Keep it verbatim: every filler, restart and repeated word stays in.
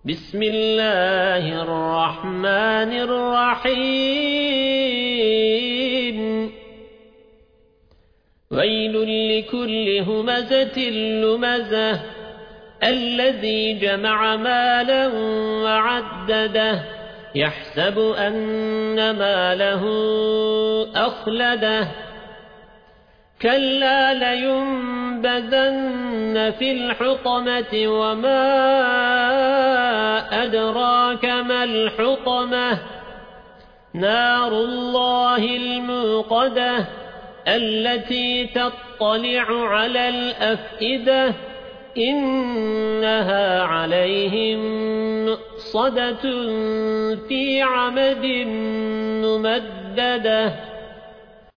بسم الله الرحمن الرحيم ويل لكل همزة لمزة الذي جمع مالا وعدده يحسب أن ماله أخلده كلا لينبذن في الحطمة وما أدراك ما الحطمة نار الله الموقدة التي تطلع على الأفئدة إنها عليهم مؤصدة في عمد ممددة.